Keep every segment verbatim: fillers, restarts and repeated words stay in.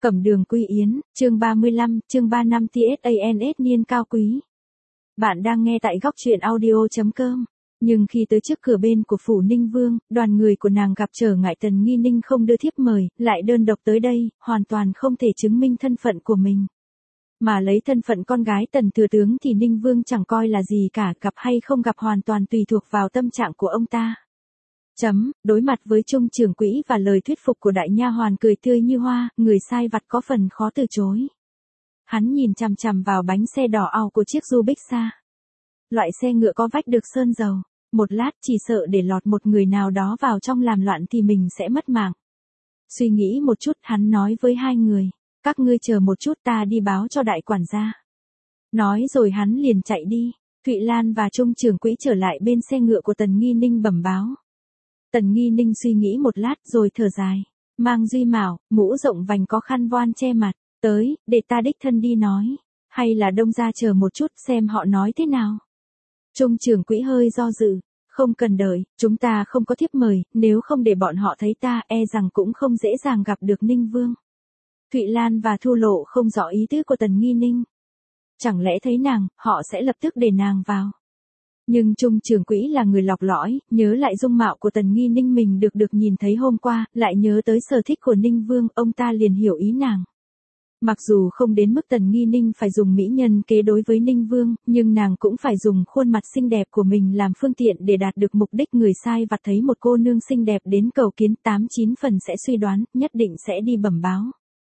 Cẩm đường quy yến, chương ba mươi lăm, chương ba năm TSANS niên cao quý. Bạn đang nghe tại góc truyện audio.com. Nhưng khi tới trước cửa bên của phủ Ninh Vương, đoàn người của nàng gặp trở ngại Tần Nghi Ninh không đưa thiếp mời, lại đơn độc tới đây, hoàn toàn không thể chứng minh thân phận của mình. Mà lấy thân phận con gái Tần thừa tướng thì Ninh Vương chẳng coi là gì cả, gặp hay không gặp hoàn toàn tùy thuộc vào tâm trạng của ông ta. Chấm, đối mặt với Trung trưởng quỹ và lời thuyết phục của đại nha hoàn cười tươi như hoa, người sai vặt có phần khó từ chối. Hắn nhìn chằm chằm vào bánh xe đỏ au của chiếc Rubixa. Loại xe ngựa có vách được sơn dầu, một lát chỉ sợ để lọt một người nào đó vào trong làm loạn thì mình sẽ mất mạng. Suy nghĩ một chút, hắn nói với hai người, các ngươi chờ một chút, ta đi báo cho đại quản gia. Nói rồi hắn liền chạy đi. Thụy Lan và Trung trưởng quỹ trở lại bên xe ngựa của Tần Nghi Ninh bẩm báo. Tần Nghi Ninh suy nghĩ một lát rồi thở dài, mang Duy Mạo, mũ rộng vành có khăn voan che mặt, tới, để ta đích thân đi nói, hay là Đông gia chờ một chút xem họ nói thế nào. Trung trưởng quỹ hơi do dự, không cần đợi, chúng ta không có thiếp mời, nếu không để bọn họ thấy ta e rằng cũng không dễ dàng gặp được Ninh Vương. Thụy Lan và Thu Lộ không rõ ý tứ của Tần Nghi Ninh. Chẳng lẽ thấy nàng, họ sẽ lập tức để nàng vào. Nhưng Trung trưởng quỹ là người lọc lõi, nhớ lại dung mạo của Tần Nghi Ninh mình được được nhìn thấy hôm qua, lại nhớ tới sở thích của Ninh Vương, ông ta liền hiểu ý nàng. Mặc dù không đến mức Tần Nghi Ninh phải dùng mỹ nhân kế đối với Ninh Vương, nhưng nàng cũng phải dùng khuôn mặt xinh đẹp của mình làm phương tiện để đạt được mục đích. Người sai vặt thấy một cô nương xinh đẹp đến cầu kiến, tám chín phần sẽ suy đoán, nhất định sẽ đi bẩm báo.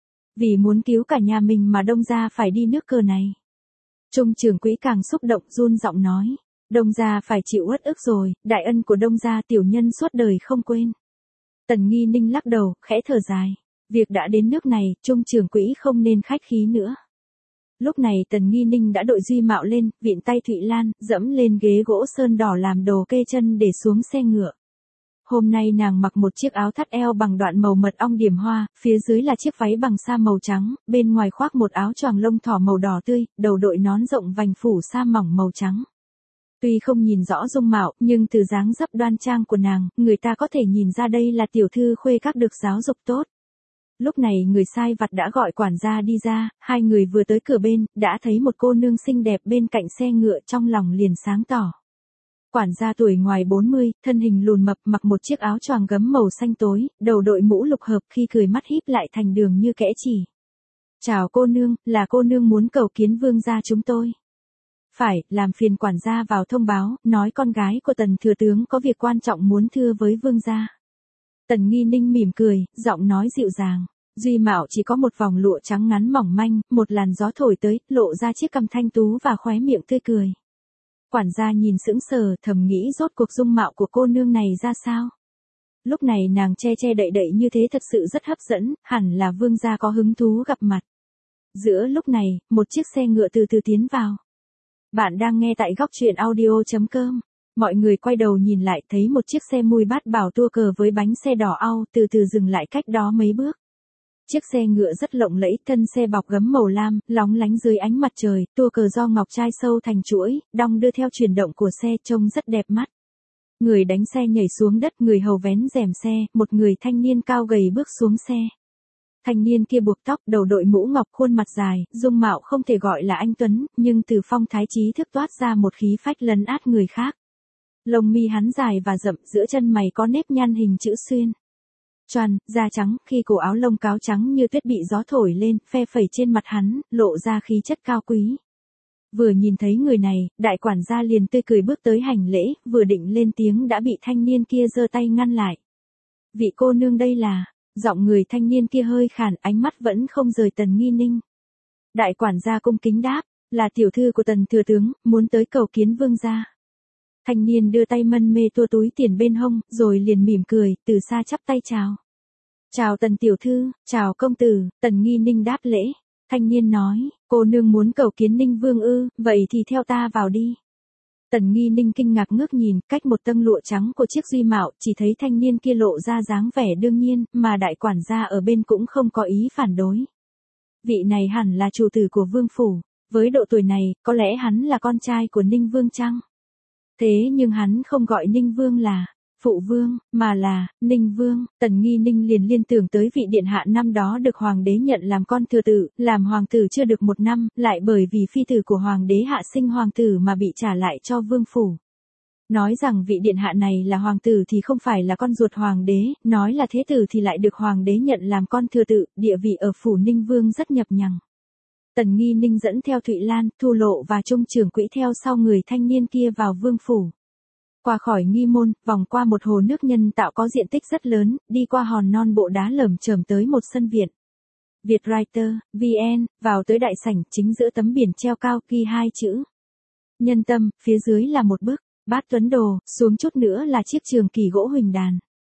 Vì muốn cứu cả nhà mình mà Đông gia phải đi nước cờ này. Trung trưởng quỹ càng xúc động run giọng nói. Đông gia phải chịu uất ức rồi, đại ân của Đông gia tiểu nhân suốt đời không quên. Tần Nghi Ninh lắc đầu, khẽ thở dài. Việc đã đến nước này, Trung trưởng quỹ không nên khách khí nữa. Lúc này Tần Nghi Ninh đã đội Duy Mạo lên, vịn tay Thụy Lan, dẫm lên ghế gỗ sơn đỏ làm đồ kê chân để xuống xe ngựa. Hôm nay nàng mặc một chiếc áo thắt eo bằng đoạn màu mật ong điểm hoa, phía dưới là chiếc váy bằng sa màu trắng, bên ngoài khoác một áo choàng lông thỏ màu đỏ tươi, đầu đội nón rộng vành phủ sa mỏng màu trắng. Tuy không nhìn rõ dung mạo, nhưng từ dáng dấp đoan trang của nàng, người ta có thể nhìn ra đây là tiểu thư khuê các được giáo dục tốt. Lúc này người sai vặt đã gọi quản gia đi ra, hai người vừa tới cửa bên, đã thấy một cô nương xinh đẹp bên cạnh xe ngựa, trong lòng liền sáng tỏ. Quản gia tuổi ngoài bốn mươi, thân hình lùn mập, mặc một chiếc áo choàng gấm màu xanh tối, đầu đội mũ lục hợp, khi cười mắt híp lại thành đường như kẽ chỉ. Chào cô nương, là cô nương muốn cầu kiến vương gia chúng tôi. Phải, làm phiền quản gia vào thông báo, nói con gái của Tần thừa tướng có việc quan trọng muốn thưa với vương gia. Tần Nghi Ninh mỉm cười, giọng nói dịu dàng. Duy Mạo chỉ có một vòng lụa trắng ngắn mỏng manh, một làn gió thổi tới, lộ ra chiếc cằm thanh tú và khóe miệng tươi cười. Quản gia nhìn sững sờ, thầm nghĩ rốt cuộc dung mạo của cô nương này ra sao. Lúc này nàng che che đậy đậy như thế thật sự rất hấp dẫn, hẳn là vương gia có hứng thú gặp mặt. Giữa lúc này, một chiếc xe ngựa từ từ tiến vào. Bạn đang nghe tại góc truyện audio.com. Mọi người quay đầu nhìn lại thấy một chiếc xe mui bát bảo tua cờ với bánh xe đỏ au từ từ dừng lại cách đó mấy bước. Chiếc xe ngựa rất lộng lẫy, thân xe bọc gấm màu lam, lóng lánh dưới ánh mặt trời, tua cờ do ngọc trai sâu thành chuỗi, đong đưa theo chuyển động của xe, trông rất đẹp mắt. Người đánh xe nhảy xuống đất, người hầu vén rèm xe, một người thanh niên cao gầy bước xuống xe. Thanh niên kia buộc tóc, đầu đội mũ ngọc, khuôn mặt dài, dung mạo không thể gọi là anh tuấn, nhưng từ phong thái trí thức toát ra một khí phách lấn át người khác. Lông mi hắn dài và rậm, giữa chân mày có nếp nhăn hình chữ xuyên. Choăn, da trắng, khi cổ áo lông cáo trắng như tuyết bị gió thổi lên, phe phẩy trên mặt hắn, lộ ra khí chất cao quý. Vừa nhìn thấy người này, đại quản gia liền tươi cười bước tới hành lễ, vừa định lên tiếng đã bị thanh niên kia giơ tay ngăn lại. Vị cô nương đây là, giọng người thanh niên kia hơi khàn, ánh mắt vẫn không rời Tần Nghi Ninh. Đại quản gia cung kính đáp, là tiểu thư của Tần thừa tướng, muốn tới cầu kiến vương gia. Thanh niên đưa tay mân mê tua túi tiền bên hông, rồi liền mỉm cười, từ xa chắp tay chào. Chào Tần tiểu thư, chào công tử. Tần Nghi Ninh đáp lễ. Thanh niên nói, cô nương muốn cầu kiến Ninh Vương ư, vậy thì theo ta vào đi. Tần Nghi Ninh kinh ngạc ngước nhìn, cách một tâng lụa trắng của chiếc Duy Mạo, chỉ thấy thanh niên kia lộ ra dáng vẻ đương nhiên, mà đại quản gia ở bên cũng không có ý phản đối. Vị này hẳn là chủ tử của vương phủ, với độ tuổi này, có lẽ hắn là con trai của Ninh Vương chăng? Thế nhưng hắn không gọi Ninh Vương là phụ vương, mà là, Ninh Vương. Tần Nghi Ninh liền liên tưởng tới vị điện hạ năm đó được hoàng đế nhận làm con thừa tử, làm hoàng tử chưa được một năm, lại bởi vì phi tử của hoàng đế hạ sinh hoàng tử mà bị trả lại cho vương phủ. Nói rằng vị điện hạ này là hoàng tử thì không phải là con ruột hoàng đế, nói là thế tử thì lại được hoàng đế nhận làm con thừa tử, địa vị ở phủ Ninh Vương rất nhập nhằng. Tần Nghi Ninh dẫn theo Thụy Lan, Thu Lộ và Trung trưởng quỹ theo sau người thanh niên kia vào vương phủ. Qua khỏi nghi môn, vòng qua một hồ nước nhân tạo có diện tích rất lớn, đi qua hòn non bộ đá lởm chởm tới một sân viện. Vietwriter, vê en, vào tới đại sảnh, chính giữa tấm biển treo cao ghi hai chữ. Nhân tâm, phía dưới là một bức bát tuấn đồ, xuống chút nữa là chiếc trường kỳ gỗ huỳnh đàn.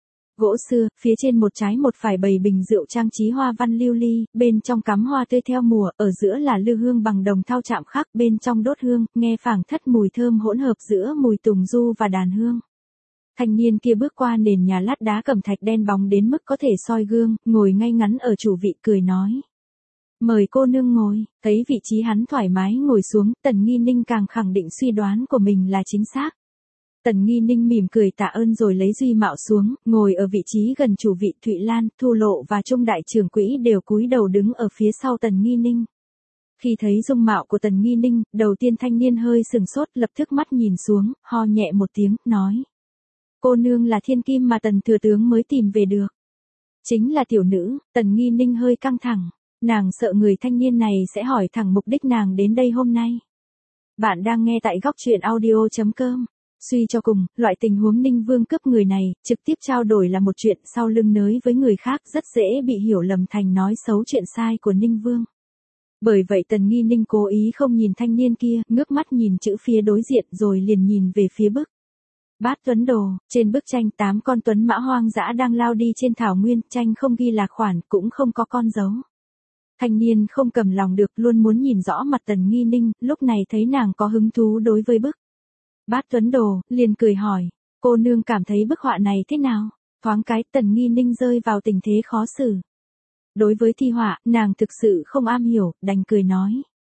Gỗ xưa, phía trên một trái một phải bày bình rượu trang trí hoa văn lưu ly, bên trong cắm hoa tươi theo mùa, ở giữa là lư hương bằng đồng thau chạm khắc, bên trong đốt hương, nghe phảng thất mùi thơm hỗn hợp giữa mùi tùng du và đàn hương. Thanh niên kia bước qua nền nhà lát đá cẩm thạch đen bóng đến mức có thể soi gương, ngồi ngay ngắn ở chủ vị cười nói. Mời cô nương ngồi, thấy vị trí hắn thoải mái ngồi xuống, Tần Nghi Ninh càng khẳng định suy đoán của mình là chính xác. Tần Nghi Ninh mỉm cười tạ ơn rồi lấy duy mạo xuống, ngồi ở vị trí gần chủ vị. Thụy Lan, Thu Lộ và Trung đại trưởng quỹ đều cúi đầu đứng ở phía sau Tần Nghi Ninh. Khi thấy dung mạo của Tần Nghi Ninh, đầu tiên thanh niên hơi sừng sốt, lập tức mắt nhìn xuống, ho nhẹ một tiếng, nói. Cô nương là thiên kim mà Tần thừa tướng mới tìm về được. Chính là tiểu nữ. Tần Nghi Ninh hơi căng thẳng, nàng sợ người thanh niên này sẽ hỏi thẳng mục đích nàng đến đây hôm nay. Bạn đang nghe tại góc truyện audio chấm com. Suy cho cùng, loại tình huống Ninh Vương cướp người này, trực tiếp trao đổi là một chuyện, sau lưng nới với người khác rất dễ bị hiểu lầm thành nói xấu chuyện sai của Ninh Vương. Bởi vậy Tần Nghi Ninh cố ý không nhìn thanh niên kia, ngước mắt nhìn chữ phía đối diện rồi liền nhìn về phía bức bát tuấn đồ. Trên bức tranh tám con tuấn mã hoang dã đang lao đi trên thảo nguyên, tranh không ghi là khoản, cũng không có con dấu. Thanh niên không cầm lòng được, luôn muốn nhìn rõ mặt Tần Nghi Ninh, lúc này thấy nàng có hứng thú đối với bức bát tuấn đồ, liền cười hỏi, cô nương cảm thấy bức họa này thế nào? Thoáng cái Tần Nghi Ninh rơi vào tình thế khó xử. Đối với thi họa, nàng thực sự không am hiểu, đành cười nói.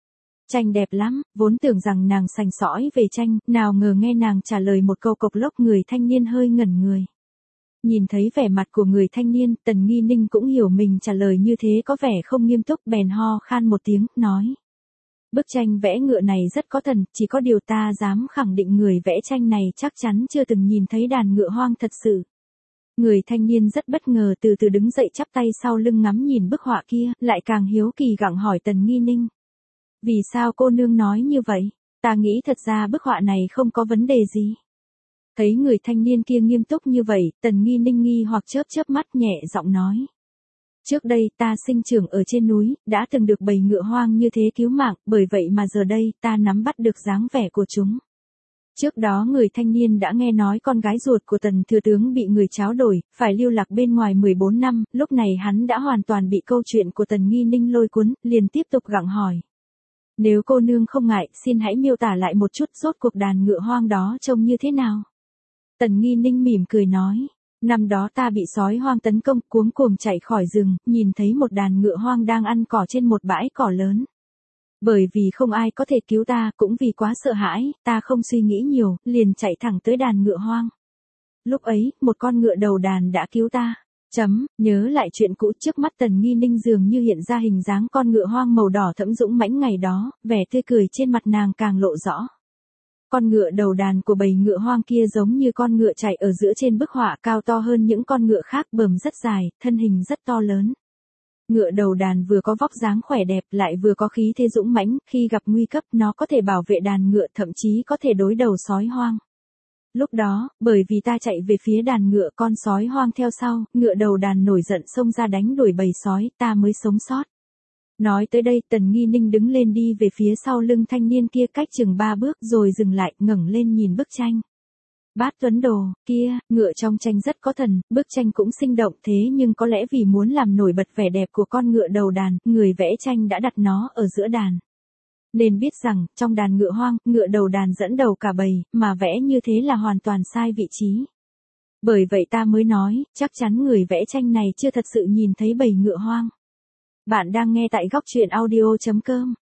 Tranh đẹp lắm, vốn tưởng rằng nàng sành sỏi về tranh, nào ngờ nghe nàng trả lời một câu cộc lốc, người thanh niên hơi ngẩn người. Nhìn thấy vẻ mặt của người thanh niên, Tần Nghi Ninh cũng hiểu mình trả lời như thế có vẻ không nghiêm túc, bèn ho khan một tiếng, nói. Bức tranh vẽ ngựa này rất có thần, chỉ có điều ta dám khẳng định người vẽ tranh này chắc chắn chưa từng nhìn thấy đàn ngựa hoang thật sự. Người thanh niên rất bất ngờ, từ từ đứng dậy chắp tay sau lưng ngắm nhìn bức họa kia, lại càng hiếu kỳ gặng hỏi Tần Nghi Ninh. Vì sao cô nương nói như vậy? Ta nghĩ thật ra bức họa này không có vấn đề gì. Thấy người thanh niên kia nghiêm túc như vậy, Tần Nghi Ninh nghi hoặc chớp chớp mắt nhẹ giọng nói. Trước đây ta sinh trưởng ở trên núi, đã từng được bầy ngựa hoang như thế cứu mạng, bởi vậy mà giờ đây ta nắm bắt được dáng vẻ của chúng. Trước đó người thanh niên đã nghe nói con gái ruột của Tần thừa tướng bị người tráo đổi, phải lưu lạc bên ngoài mười bốn năm, lúc này hắn đã hoàn toàn bị câu chuyện của Tần Nghi Ninh lôi cuốn, liền tiếp tục gặng hỏi. Nếu cô nương không ngại, xin hãy miêu tả lại một chút rốt cuộc đàn ngựa hoang đó trông như thế nào. Tần Nghi Ninh mỉm cười nói. Năm đó ta bị sói hoang tấn công, cuống cuồng chạy khỏi rừng, nhìn thấy một đàn ngựa hoang đang ăn cỏ trên một bãi cỏ lớn. Bởi vì không ai có thể cứu ta, cũng vì quá sợ hãi, ta không suy nghĩ nhiều, liền chạy thẳng tới đàn ngựa hoang. Lúc ấy, một con ngựa đầu đàn đã cứu ta. Chấm, nhớ lại chuyện cũ, trước mắt Tần Nghi Ninh dường như hiện ra hình dáng con ngựa hoang màu đỏ thẫm dũng mãnh ngày đó, vẻ tươi cười trên mặt nàng càng lộ rõ. Con ngựa đầu đàn của bầy ngựa hoang kia giống như con ngựa chạy ở giữa trên bức họa, cao to hơn những con ngựa khác, bờm rất dài, thân hình rất to lớn. Ngựa đầu đàn vừa có vóc dáng khỏe đẹp, lại vừa có khí thế dũng mãnh, khi gặp nguy cấp nó có thể bảo vệ đàn ngựa, thậm chí có thể đối đầu sói hoang. Lúc đó, bởi vì ta chạy về phía đàn ngựa, con sói hoang theo sau, ngựa đầu đàn nổi giận xông ra đánh đuổi bầy sói, ta mới sống sót. Nói tới đây, Tần Nghi Ninh đứng lên đi về phía sau lưng thanh niên kia cách chừng ba bước rồi dừng lại, ngẩng lên nhìn bức tranh. Bát tuấn đồ, kia, ngựa trong tranh rất có thần, bức tranh cũng sinh động, thế nhưng có lẽ vì muốn làm nổi bật vẻ đẹp của con ngựa đầu đàn, người vẽ tranh đã đặt nó ở giữa đàn. Nên biết rằng, trong đàn ngựa hoang, ngựa đầu đàn dẫn đầu cả bầy, mà vẽ như thế là hoàn toàn sai vị trí. Bởi vậy ta mới nói, chắc chắn người vẽ tranh này chưa thật sự nhìn thấy bầy ngựa hoang. Bạn đang nghe tại góc truyện audio chấm com.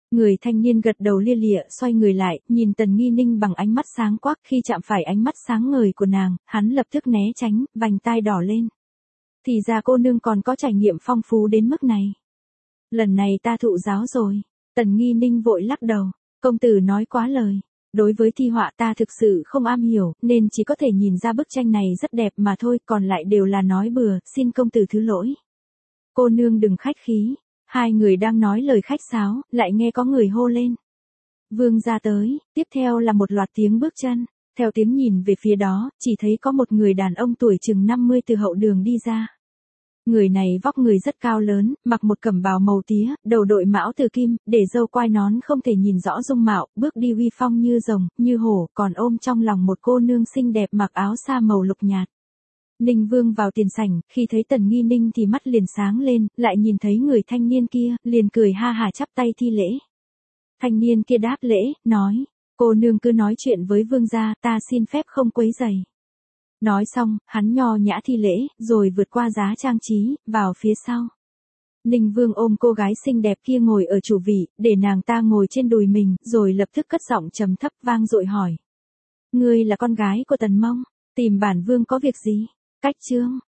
Người thanh niên gật đầu lia lịa xoay người lại, nhìn Tần Nghi Ninh bằng ánh mắt sáng quắc, khi chạm phải ánh mắt sáng ngời của nàng, hắn lập tức né tránh, vành tai đỏ lên. Thì ra cô nương còn có trải nghiệm phong phú đến mức này. Lần này ta thụ giáo rồi. Tần Nghi Ninh vội lắc đầu, công tử nói quá lời. Đối với thi họa ta thực sự không am hiểu, nên chỉ có thể nhìn ra bức tranh này rất đẹp mà thôi, còn lại đều là nói bừa, xin công tử thứ lỗi. Cô nương đừng khách khí. Hai người đang nói lời khách sáo, lại nghe có người hô lên. Vương gia tới, tiếp theo là một loạt tiếng bước chân. Theo tiếng nhìn về phía đó, chỉ thấy có một người đàn ông tuổi chừng năm mươi từ hậu đường đi ra. Người này vóc người rất cao lớn, mặc một cẩm bào màu tía, đầu đội mão từ kim, để râu quai nón không thể nhìn rõ dung mạo, bước đi uy phong như rồng, như hổ, còn ôm trong lòng một cô nương xinh đẹp mặc áo sa màu lục nhạt. Ninh Vương vào tiền sảnh, khi thấy Tần Nghi Ninh thì mắt liền sáng lên, lại nhìn thấy người thanh niên kia, liền cười ha hả chắp tay thi lễ. Thanh niên kia đáp lễ, nói, cô nương cứ nói chuyện với vương gia, ta xin phép không quấy rầy. Nói xong, hắn nho nhã thi lễ, rồi vượt qua giá trang trí, vào phía sau. Ninh Vương ôm cô gái xinh đẹp kia ngồi ở chủ vị, để nàng ta ngồi trên đùi mình, rồi lập tức cất giọng trầm thấp vang dội hỏi. Ngươi là con gái của Tần Mông, tìm bản vương có việc gì? Cách chương.